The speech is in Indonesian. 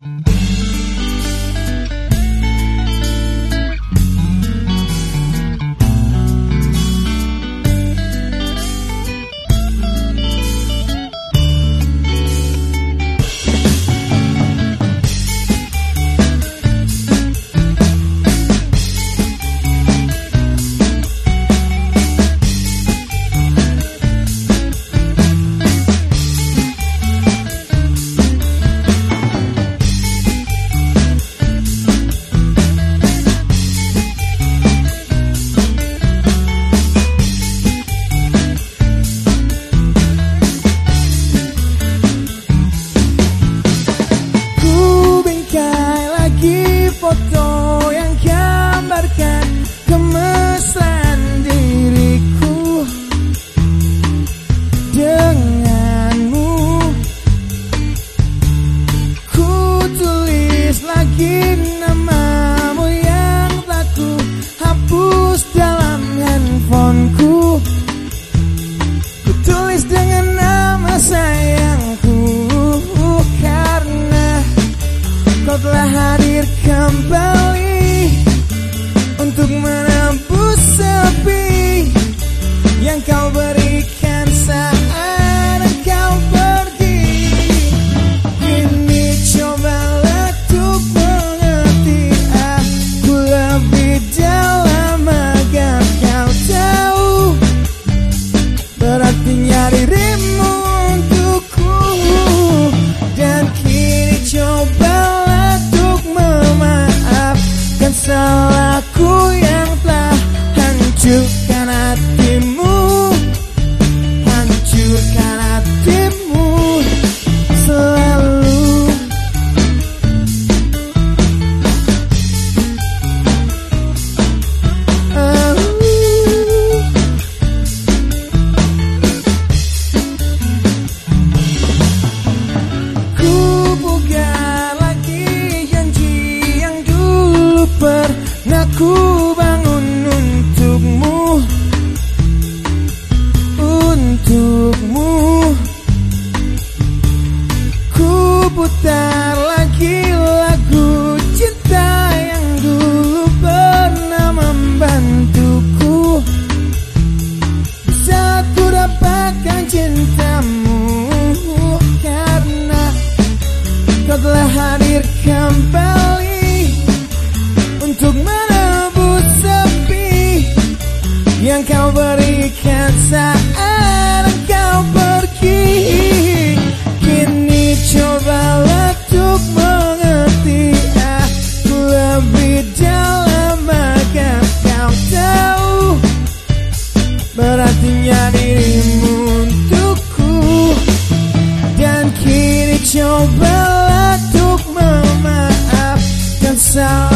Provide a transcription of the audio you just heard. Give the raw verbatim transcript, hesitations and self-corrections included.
Foto yang gambarkan kemesraan diriku denganmu. Ku tulis lagi namamu yang tak ku hapus dalam handphoneku. Ku tulis dengan nama sayangku, karena kau telah hadir kembali untuk menembus sepi yang kau berikan saat kau pergi. Kini cobalah untuk mengerti aku lebih dalam agar kau tahu berartinya dirimu untukku. Dan kini cobalah untuk memaafkan salahku yang telah hancurkan hatimu, hancurkan hatimu selalu. Oh. Ku buka lagi janji yang dulu pernah ku bangun untukmu, untukmu. Ku putar lagi lagu cinta yang dulu pernah membantuku saat ku dapatkan cintamu, karena kau telah hadir kembali untuk menebus sepi yang kau berikan saat kau pergi. Kini cobalah untuk mengerti aku lebih dalam agar kau tahu berartinya dirimu untukku. Dan kini cobalah untuk memaafkan salah